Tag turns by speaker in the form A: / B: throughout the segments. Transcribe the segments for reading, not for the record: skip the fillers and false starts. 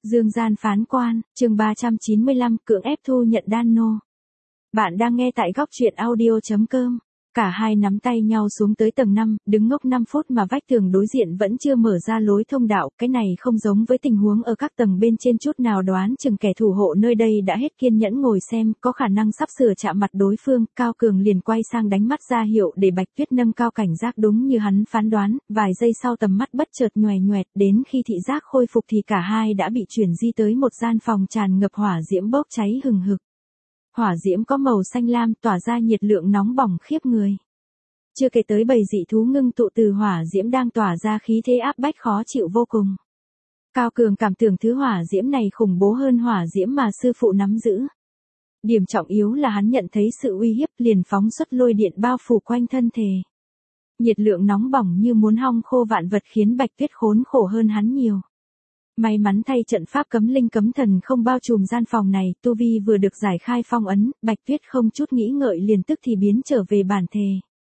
A: Dương gian phán quan, chương 395, cưỡng ép thu nhận đan nô. Bạn đang nghe tại góc truyện audio.com. Cả hai nắm tay nhau xuống tới tầng 5, đứng ngốc 5 phút mà vách tường đối diện vẫn chưa mở ra lối thông đạo. Cái này không giống với tình huống ở các tầng bên trên chút nào, đoán chừng kẻ thủ hộ nơi đây đã hết kiên nhẫn ngồi xem, có khả năng sắp sửa chạm mặt đối phương. Cao Cường liền quay sang đánh mắt ra hiệu để Bạch Tuyết nâng cao cảnh giác, đúng như hắn phán đoán, vài giây sau tầm mắt bất chợt nhòe nhoẹt, đến khi thị giác khôi phục thì cả hai đã bị chuyển di tới một gian phòng tràn ngập hỏa diễm bốc cháy hừng hực. Hỏa diễm có màu xanh lam tỏa ra nhiệt lượng nóng bỏng khiếp người. Chưa kể tới bầy dị thú ngưng tụ từ hỏa diễm đang tỏa ra khí thế áp bách khó chịu vô cùng. Cao Cường cảm tưởng thứ hỏa diễm này khủng bố hơn hỏa diễm mà sư phụ nắm giữ. Điểm trọng yếu là hắn nhận thấy sự uy hiếp, liền phóng xuất lôi điện bao phủ quanh thân thể. Nhiệt lượng nóng bỏng như muốn hong khô vạn vật khiến Bạch Tuyết khốn khổ hơn hắn nhiều. May mắn thay trận pháp cấm linh cấm thần không bao trùm gian phòng này, tu vi vừa được giải khai phong ấn, Bạch Tuyết không chút nghĩ ngợi liền tức thì biến trở về bản thể.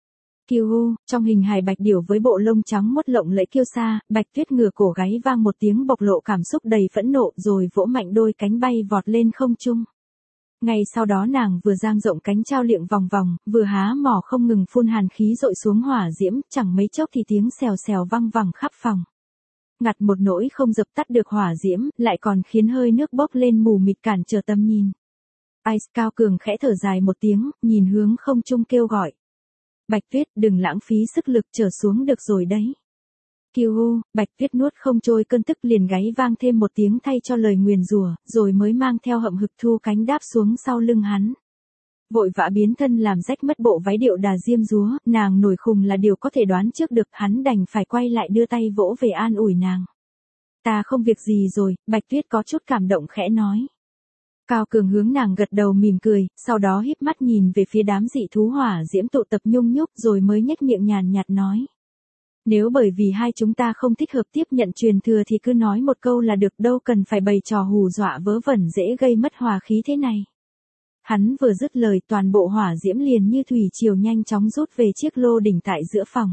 A: Kiêu, trong hình hài bạch điểu với bộ lông trắng muốt lộng lẫy kiêu sa, Bạch Tuyết ngửa cổ gáy vang một tiếng bộc lộ cảm xúc đầy phẫn nộ rồi vỗ mạnh đôi cánh bay vọt lên không trung. Ngay sau đó nàng vừa dang rộng cánh trao liệng vòng vòng, vừa há mỏ không ngừng phun hàn khí dội xuống hỏa diễm, chẳng mấy chốc thì tiếng xèo xèo vang vẳng khắp phòng. Ngặt một nỗi không dập tắt được hỏa diễm, lại còn khiến hơi nước bốc lên mù mịt cản trở tầm nhìn. Ice Cao Cường khẽ thở dài một tiếng, nhìn hướng không trung kêu gọi. Bạch Tuyết, đừng lãng phí sức lực, trở xuống được rồi đấy. Kiêu, Bạch Tuyết nuốt không trôi cơn tức liền gáy vang thêm một tiếng thay cho lời nguyền rủa, rồi mới mang theo hậm hực thu cánh đáp xuống sau lưng hắn. Vội vã biến thân làm rách mất bộ váy điệu đà diêm dúa, nàng nổi khùng là điều có thể đoán trước được, hắn đành phải quay lại đưa tay vỗ về an ủi nàng. Ta không việc gì rồi, Bạch Tuyết có chút cảm động khẽ nói. Cao Cường hướng nàng gật đầu mỉm cười, sau đó híp mắt nhìn về phía đám dị thú hỏa diễm tụ tập nhung nhúc rồi mới nhếch miệng nhàn nhạt nói. Nếu bởi vì hai chúng ta không thích hợp tiếp nhận truyền thừa thì cứ nói một câu là được, đâu cần phải bày trò hù dọa vớ vẩn dễ gây mất hòa khí thế này. Hắn vừa dứt lời toàn bộ hỏa diễm liền như thủy triều nhanh chóng rút về chiếc lô đỉnh tại giữa phòng.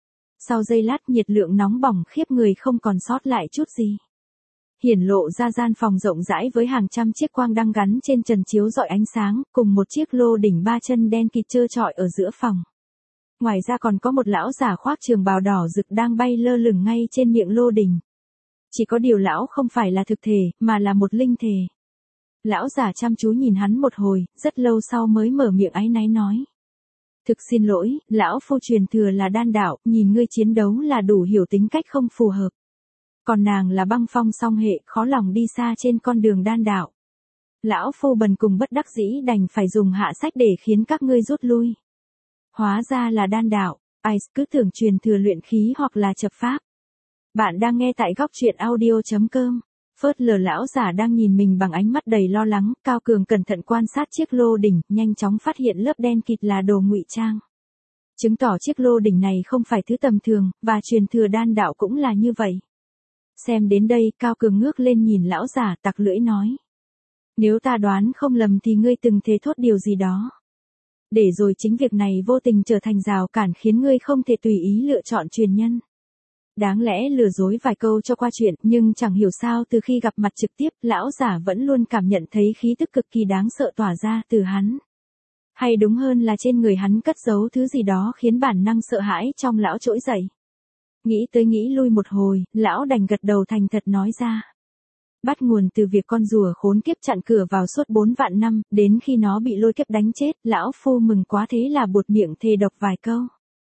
A: Sau giây lát nhiệt lượng nóng bỏng khiếp người không còn sót lại chút gì. Hiển lộ ra gian phòng rộng rãi với hàng trăm chiếc quang đăng gắn trên trần chiếu rọi ánh sáng, cùng một chiếc lô đỉnh ba chân đen kịt trơ trọi ở giữa phòng. Ngoài ra còn có một lão giả khoác trường bào đỏ rực đang bay lơ lửng ngay trên miệng lô đỉnh. Chỉ có điều lão không phải là thực thể, mà là một linh thể. Lão giả chăm chú nhìn hắn một hồi, rất lâu sau mới mở miệng áy náy nói. Thực xin lỗi, lão phu truyền thừa là đan đạo, nhìn ngươi chiến đấu là đủ hiểu tính cách không phù hợp. Còn nàng là băng phong song hệ, khó lòng đi xa trên con đường đan đạo. Lão phu bần cùng bất đắc dĩ đành phải dùng hạ sách để khiến các ngươi rút lui. Hóa ra là đan đạo, Ice cứ tưởng truyền thừa luyện khí hoặc là chập pháp. Bạn đang nghe tại góc truyện audio.com. Phớt lờ lão giả đang nhìn mình bằng ánh mắt đầy lo lắng, Cao Cường cẩn thận quan sát chiếc lô đỉnh, nhanh chóng phát hiện lớp đen kịt là đồ ngụy trang. Chứng tỏ chiếc lô đỉnh này không phải thứ tầm thường, và truyền thừa đan đạo cũng là như vậy. Xem đến đây, Cao Cường ngước lên nhìn lão giả tặc lưỡi nói. Nếu ta đoán không lầm thì ngươi từng thề thốt điều gì đó. Để rồi chính việc này vô tình trở thành rào cản khiến ngươi không thể tùy ý lựa chọn truyền nhân. Đáng lẽ lừa dối vài câu cho qua chuyện, nhưng chẳng hiểu sao từ khi gặp mặt trực tiếp, lão giả vẫn luôn cảm nhận thấy khí tức cực kỳ đáng sợ tỏa ra từ hắn. Hay đúng hơn là trên người hắn cất giấu thứ gì đó khiến bản năng sợ hãi trong lão trỗi dậy. Nghĩ tới nghĩ lui một hồi, lão đành gật đầu thành thật nói ra. Bắt nguồn từ việc con rùa khốn kiếp chặn cửa vào suốt 4 vạn năm, đến khi nó bị lôi kiếp đánh chết, lão phu mừng quá thế là buột miệng thề độc vài câu.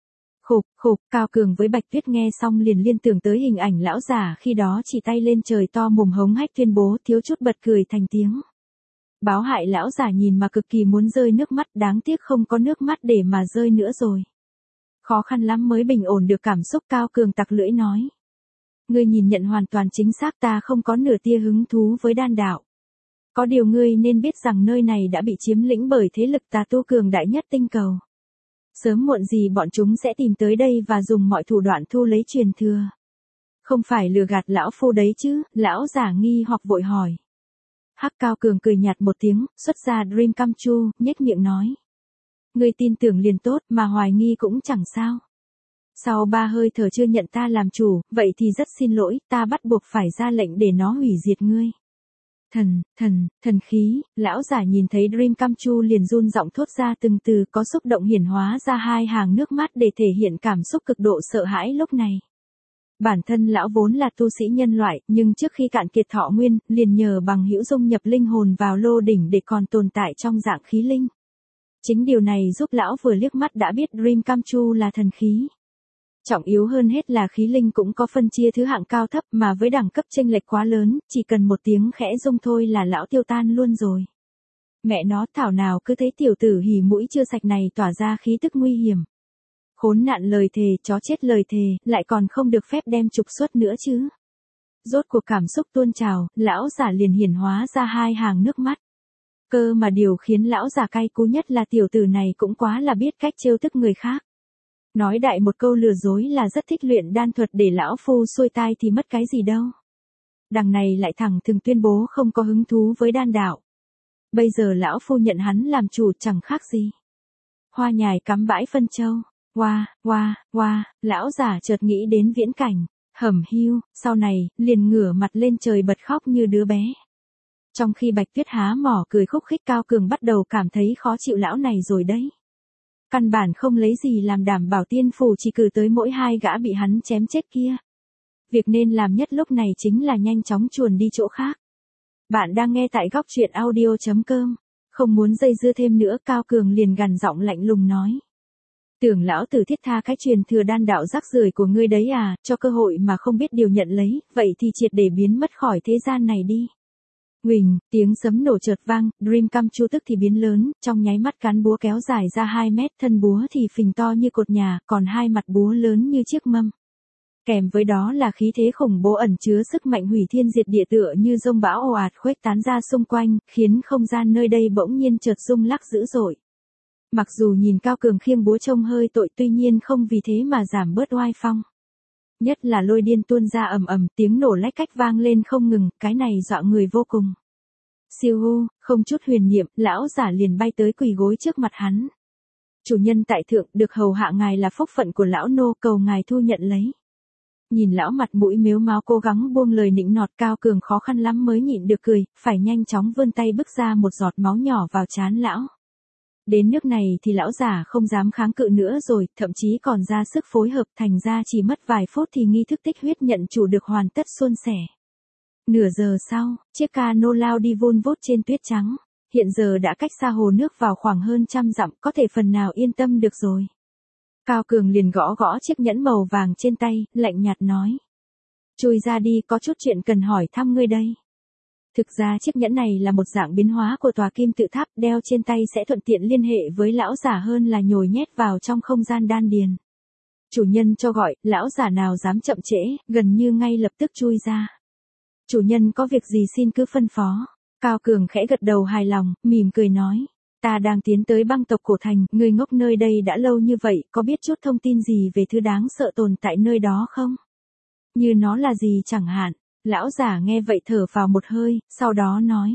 A: Khục, Cao Cường với Bạch Tuyết nghe xong liền liên tưởng tới hình ảnh lão giả khi đó chỉ tay lên trời to mồm hống hách tuyên bố, thiếu chút bật cười thành tiếng. Báo hại lão giả nhìn mà cực kỳ muốn rơi nước mắt, đáng tiếc không có nước mắt để mà rơi nữa rồi. Khó khăn lắm mới bình ổn được cảm xúc, Cao Cường tặc lưỡi nói. Ngươi nhìn nhận hoàn toàn chính xác, ta không có nửa tia hứng thú với đan đạo. Có điều ngươi nên biết rằng nơi này đã bị chiếm lĩnh bởi thế lực tà tu cường đại nhất tinh cầu. Sớm muộn gì bọn chúng sẽ tìm tới đây và dùng mọi thủ đoạn thu lấy truyền thừa. Không phải lừa gạt lão phu đấy chứ, lão giả nghi hoặc vội hỏi. Hắc Cao Cường cười nhạt một tiếng, xuất ra Dream Come True, nhếch miệng nói. Ngươi tin tưởng liền tốt, mà hoài nghi cũng chẳng sao. Sau 3 hơi thở chưa nhận ta làm chủ, vậy thì rất xin lỗi, ta bắt buộc phải ra lệnh để nó hủy diệt ngươi. Thần khí, lão giả nhìn thấy Dream Come True liền run giọng thốt ra từng từ, có xúc động hiển hóa ra hai hàng nước mắt để thể hiện cảm xúc cực độ sợ hãi lúc này. Bản thân lão vốn là tu sĩ nhân loại, nhưng trước khi cạn kiệt thọ nguyên, liền nhờ bằng hữu dung nhập linh hồn vào lô đỉnh để còn tồn tại trong dạng khí linh. Chính điều này giúp lão vừa liếc mắt đã biết Dream Come True là thần khí. Trọng yếu hơn hết là khí linh cũng có phân chia thứ hạng cao thấp mà với đẳng cấp chênh lệch quá lớn, chỉ cần một tiếng khẽ rung thôi là lão tiêu tan luôn rồi. Mẹ nó thảo nào cứ thấy tiểu tử hỉ mũi chưa sạch này tỏa ra khí tức nguy hiểm. Khốn nạn lời thề, chó chết lời thề, lại còn không được phép đem trục xuất nữa chứ. Rốt cuộc cảm xúc tuôn trào, lão giả liền hiển hóa ra hai hàng nước mắt. Cơ mà điều khiến lão giả cay cú nhất là tiểu tử này cũng quá là biết cách trêu tức người khác. Nói đại một câu lừa dối là rất thích luyện đan thuật để lão phu xuôi tai thì mất cái gì đâu. Đằng này lại thẳng thừng tuyên bố không có hứng thú với đan đạo. Bây giờ lão phu nhận hắn làm chủ chẳng khác gì. Hoa nhài cắm bãi phân châu. Lão giả chợt nghĩ đến viễn cảnh, hẩm hiu, sau này, liền ngửa mặt lên trời bật khóc như đứa bé. Trong khi Bạch Tuyết há mỏ cười khúc khích, Cao Cường bắt đầu cảm thấy khó chịu lão này rồi đấy. Căn bản không lấy gì làm đảm bảo tiên phủ chỉ cử tới mỗi hai gã bị hắn chém chết kia. Việc nên làm nhất lúc này chính là nhanh chóng chuồn đi chỗ khác. Bạn đang nghe tại góc truyện audio.com. Không muốn dây dưa thêm nữa, Cao Cường liền gằn giọng lạnh lùng nói. Tưởng lão tử thiết tha cái truyền thừa đan đạo rác rưởi của ngươi đấy à, cho cơ hội mà không biết điều nhận lấy, vậy thì triệt để biến mất khỏi thế gian này đi. Huỳnh, tiếng sấm nổ chợt vang, Dream Come True tức thì biến lớn, trong nháy mắt cán búa kéo dài ra 2 mét, thân búa thì phình to như cột nhà, còn hai mặt búa lớn như chiếc mâm. Kèm với đó là khí thế khủng bố ẩn chứa sức mạnh hủy thiên diệt địa tựa như dông bão ồ ạt khuếch tán ra xung quanh, khiến không gian nơi đây bỗng nhiên chợt rung lắc dữ dội. Mặc dù nhìn Cao Cường khiêng búa trông hơi tội, tuy nhiên không vì thế mà giảm bớt oai phong. Nhất là lôi điên tuôn ra ầm ầm, tiếng nổ lách cách vang lên không ngừng, cái này dọa người vô cùng. Siêu hô, không chút huyền niệm, lão giả liền bay tới quỳ gối trước mặt hắn. Chủ nhân tại thượng, được hầu hạ ngài là phúc phận của lão nô, cầu ngài thu nhận lấy. Nhìn lão mặt mũi mếu máo cố gắng buông lời nịnh nọt, Cao Cường khó khăn lắm mới nhịn được cười, phải nhanh chóng vươn tay bức ra một giọt máu nhỏ vào trán lão. Đến nước này thì lão giả không dám kháng cự nữa rồi, thậm chí còn ra sức phối hợp, thành ra chỉ mất vài phút thì nghi thức tích huyết nhận chủ được hoàn tất suôn sẻ. Nửa giờ sau, chiếc cano lao đi vun vút trên tuyết trắng, hiện giờ đã cách xa hồ nước vào khoảng hơn 100 dặm, có thể phần nào yên tâm được rồi. Cao Cường liền gõ gõ chiếc nhẫn màu vàng trên tay, lạnh nhạt nói. Chui ra đi, có chút chuyện cần hỏi thăm ngươi đây. Thực ra chiếc nhẫn này là một dạng biến hóa của tòa kim tự tháp, đeo trên tay sẽ thuận tiện liên hệ với lão giả hơn là nhồi nhét vào trong không gian đan điền. Chủ nhân cho gọi, lão giả nào dám chậm trễ, gần như ngay lập tức chui ra. Chủ nhân có việc gì xin cứ phân phó. Cao Cường khẽ gật đầu hài lòng, mỉm cười nói. Ta đang tiến tới băng tộc cổ thành, người ngốc nơi đây đã lâu như vậy, có biết chút thông tin gì về thứ đáng sợ tồn tại nơi đó không? Như nó là gì chẳng hạn. Lão giả nghe vậy thở vào một hơi, sau đó nói.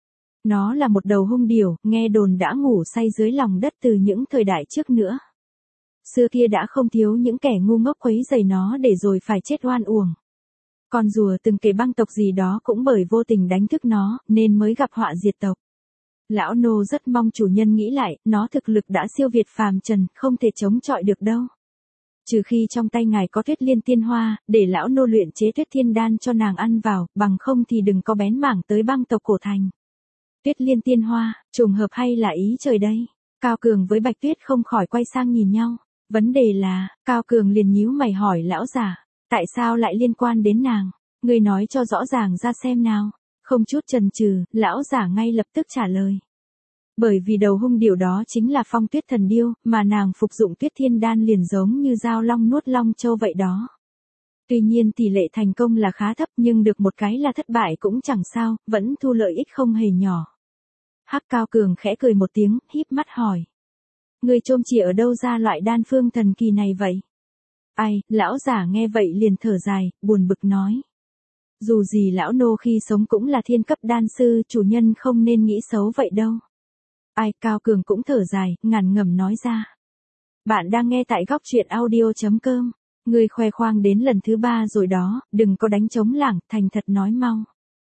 A: Nó là một đầu hung điểu, nghe đồn đã ngủ say dưới lòng đất từ những thời đại trước nữa. Xưa kia đã không thiếu những kẻ ngu ngốc quấy rầy nó để rồi phải chết oan uổng. Con rùa từng kể băng tộc gì đó cũng bởi vô tình đánh thức nó, nên mới gặp họa diệt tộc. Lão nô rất mong chủ nhân nghĩ lại, nó thực lực đã siêu việt phàm trần, không thể chống chọi được đâu. Trừ khi trong tay ngài có Tuyết Liên Tiên Hoa, để lão nô luyện chế Tuyết Thiên Đan cho nàng ăn vào, bằng không thì đừng có bén mảng tới băng tộc cổ thành. Tuyết Liên Tiên Hoa, trùng hợp hay là ý trời đây? Cao Cường với Bạch Tuyết không khỏi quay sang nhìn nhau. Vấn đề là, Cao Cường liền nhíu mày hỏi lão giả, tại sao lại liên quan đến nàng? Ngươi nói cho rõ ràng ra xem nào. Không chút chần chừ, lão giả ngay lập tức trả lời. Bởi vì đầu hung điểu đó chính là Phong Tuyết Thần Điêu, mà nàng phục dụng Tuyết Thiên Đan liền giống như dao long nuốt long châu vậy đó. Tuy nhiên tỷ lệ thành công là khá thấp, nhưng được một cái là thất bại cũng chẳng sao, vẫn thu lợi ích không hề nhỏ. Hắc Cao Cường khẽ cười một tiếng, híp mắt hỏi. Người trông chỉ ở đâu ra loại đan phương thần kỳ này vậy? Ai, lão giả nghe vậy liền thở dài, buồn bực nói. Dù gì lão nô khi sống cũng là thiên cấp đan sư, chủ nhân không nên nghĩ xấu vậy đâu. Ai, Cao Cường cũng thở dài, ngàn ngẩm nói ra. Bạn đang nghe tại góc truyện audio.com. Người khoe khoang đến lần thứ 3 rồi đó, đừng có đánh trống lảng, thành thật nói mau.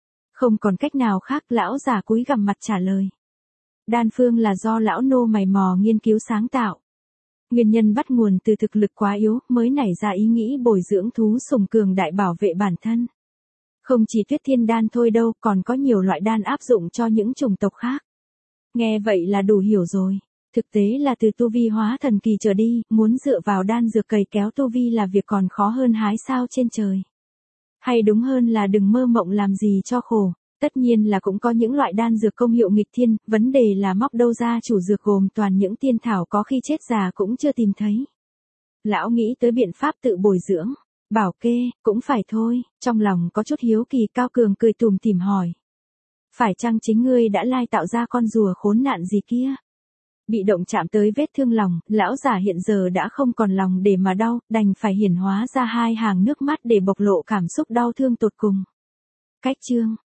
A: Không còn cách nào khác, lão già cúi gằm mặt trả lời. Đan phương là do lão nô mày mò nghiên cứu sáng tạo. Nguyên nhân bắt nguồn từ thực lực quá yếu, mới nảy ra ý nghĩ bồi dưỡng thú sùng cường đại bảo vệ bản thân. Không chỉ Tuyết Thiên đan thôi đâu, còn có nhiều loại đan áp dụng cho những chủng tộc khác. Nghe vậy là đủ hiểu rồi. Thực tế là từ tu vi hóa thần kỳ trở đi, muốn dựa vào đan dược cày kéo tu vi là việc còn khó hơn hái sao trên trời. Hay đúng hơn là đừng mơ mộng làm gì cho khổ. Tất nhiên là cũng có những loại đan dược công hiệu nghịch thiên, vấn đề là móc đâu ra chủ dược gồm toàn những tiên thảo có khi chết già cũng chưa tìm thấy. Lão nghĩ tới biện pháp tự bồi dưỡng. Bảo kê, cũng phải thôi, trong lòng có chút hiếu kỳ. Cao Cường cười tủm tỉm hỏi. Phải chăng chính ngươi đã lai tạo ra con rùa khốn nạn gì kia? Bị động chạm tới vết thương lòng, lão già hiện giờ đã không còn lòng để mà đau, đành phải hiển hóa ra hai hàng nước mắt để bộc lộ cảm xúc đau thương tột cùng. Cách chương